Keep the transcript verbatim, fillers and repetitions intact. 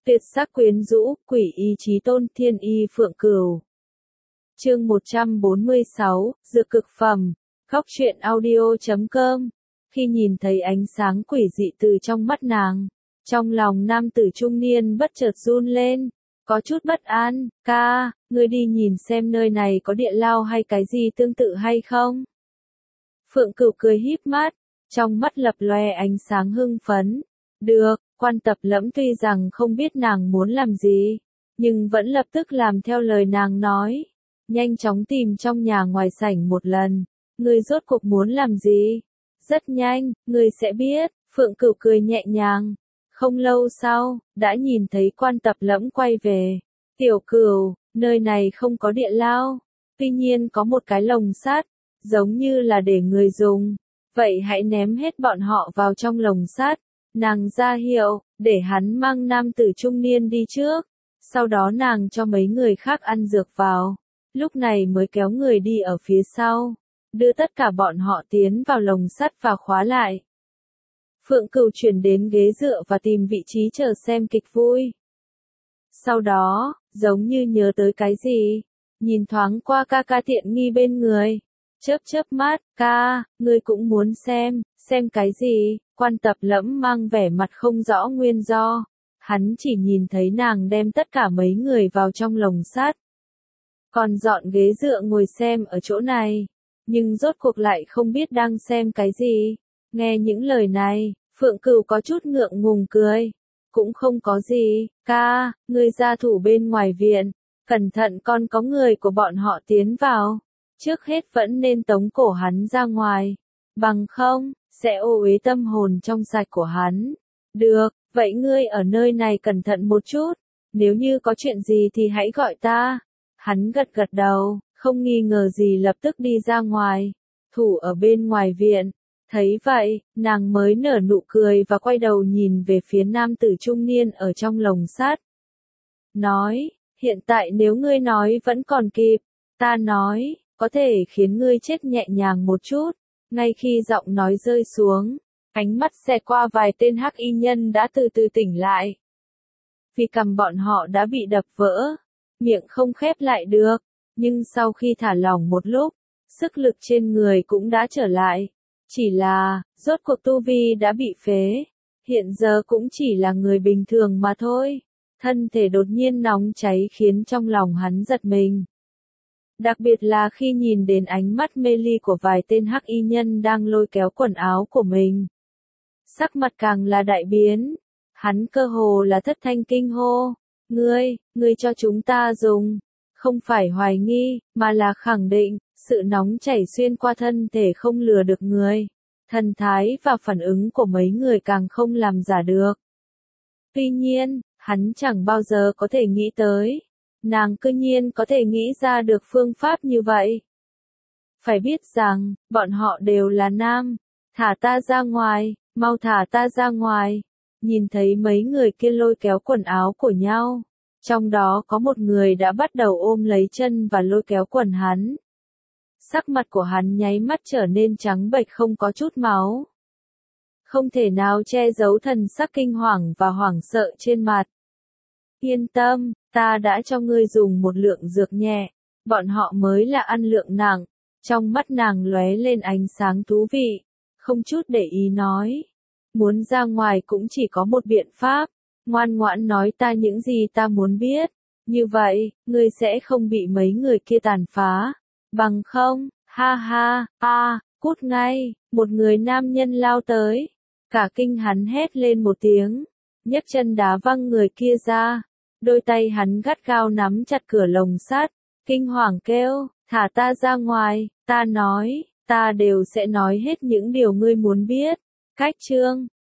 Tuyệt sắc quyến rũ, quỷ y chí tôn, thiên y phượng cửu. Chương một trăm bốn mươi sáu, Dược cực phẩm. Góc truyện audio chấm com. Khi nhìn thấy ánh sáng quỷ dị từ trong mắt nàng, trong lòng nam tử trung niên bất chợt run lên, có chút bất an. Ca, ngươi đi nhìn xem nơi này có địa lao hay cái gì tương tự hay không? Phượng Cửu cười híp mắt, trong mắt lập loe ánh sáng hưng phấn. Được, Quan Tập Lẫm tuy rằng không biết nàng muốn làm gì, nhưng vẫn lập tức làm theo lời nàng nói. Nhanh chóng tìm trong nhà ngoài sảnh một lần, ngươi rốt cuộc muốn làm gì? Rất nhanh, ngươi sẽ biết. Phượng Cửu cười nhẹ nhàng. Không lâu sau, đã nhìn thấy Quan Tập Lẫm quay về. Tiểu Cửu, nơi này không có địa lao, tuy nhiên có một cái lồng sắt, giống như là để người dùng. Vậy hãy ném hết bọn họ vào trong lồng sắt. Nàng ra hiệu, để hắn mang nam tử trung niên đi trước. Sau đó nàng cho mấy người khác ăn dược vào. Lúc này mới kéo người đi ở phía sau, đưa tất cả bọn họ tiến vào lồng sắt và khóa lại. Phượng Cửu chuyển đến ghế dựa và tìm vị trí chờ xem kịch vui. Sau đó, giống như nhớ tới cái gì, nhìn thoáng qua ca ca tiện nghi bên người. Chớp chớp mắt, ca, ngươi cũng muốn xem, xem cái gì? Quan Tập Lẫm mang vẻ mặt không rõ nguyên do. Hắn chỉ nhìn thấy nàng đem tất cả mấy người vào trong lồng sắt, còn dọn ghế dựa ngồi xem ở chỗ này, nhưng rốt cuộc lại không biết đang xem cái gì. Nghe những lời này, Phượng Cửu có chút ngượng ngùng cười. Cũng không có gì, ca, ngươi ra thủ bên ngoài viện, cẩn thận con có người của bọn họ tiến vào. Trước hết vẫn nên tống cổ hắn ra ngoài, bằng không, sẽ ô uế tâm hồn trong sạch của hắn. Được, vậy ngươi ở nơi này cẩn thận một chút, nếu như có chuyện gì thì hãy gọi ta. Hắn gật gật đầu, không nghi ngờ gì lập tức đi ra ngoài, thủ ở bên ngoài viện. Thấy vậy, nàng mới nở nụ cười và quay đầu nhìn về phía nam tử trung niên ở trong lồng sắt. Nói, hiện tại nếu ngươi nói vẫn còn kịp, ta nói, có thể khiến ngươi chết nhẹ nhàng một chút. Ngay khi giọng nói rơi xuống, ánh mắt xẹt qua vài tên hắc y nhân đã từ từ tỉnh lại. Vì cằm bọn họ đã bị đập vỡ, miệng không khép lại được, nhưng sau khi thả lỏng một lúc, sức lực trên người cũng đã trở lại. Chỉ là, rốt cuộc tu vi đã bị phế, hiện giờ cũng chỉ là người bình thường mà thôi. Thân thể đột nhiên nóng cháy khiến trong lòng hắn giật mình. Đặc biệt là khi nhìn đến ánh mắt mê ly của vài tên hắc y nhân đang lôi kéo quần áo của mình. Sắc mặt càng là đại biến, hắn cơ hồ là thất thanh kinh hô. Ngươi, ngươi cho chúng ta dùng, không phải hoài nghi, mà là khẳng định, sự nóng chảy xuyên qua thân thể không lừa được người. Thần thái và phản ứng của mấy người càng không làm giả được. Tuy nhiên, hắn chẳng bao giờ có thể nghĩ tới, nàng cư nhiên có thể nghĩ ra được phương pháp như vậy. Phải biết rằng, bọn họ đều là nam. Thả ta ra ngoài, mau thả ta ra ngoài. Nhìn thấy mấy người kia lôi kéo quần áo của nhau. Trong đó có một người đã bắt đầu ôm lấy chân và lôi kéo quần hắn. Sắc mặt của hắn nháy mắt trở nên trắng bệch không có chút máu. Không thể nào che giấu thần sắc kinh hoàng và hoảng sợ trên mặt. Yên tâm, ta đã cho ngươi dùng một lượng dược nhẹ, bọn họ mới là ăn lượng nặng. Trong mắt nàng lóe lên ánh sáng thú vị, không chút để ý nói. Muốn ra ngoài cũng chỉ có một biện pháp, ngoan ngoãn nói ta những gì ta muốn biết. Như vậy, ngươi sẽ không bị mấy người kia tàn phá. Bằng không, ha ha, a, cút ngay. Một người nam nhân lao tới. Cả kinh hắn hét lên một tiếng, nhấc chân đá văng người kia ra. Đôi tay hắn gắt gao nắm chặt cửa lồng sắt, kinh hoàng kêu, thả ta ra ngoài, ta nói, ta đều sẽ nói hết những điều ngươi muốn biết. Cách chương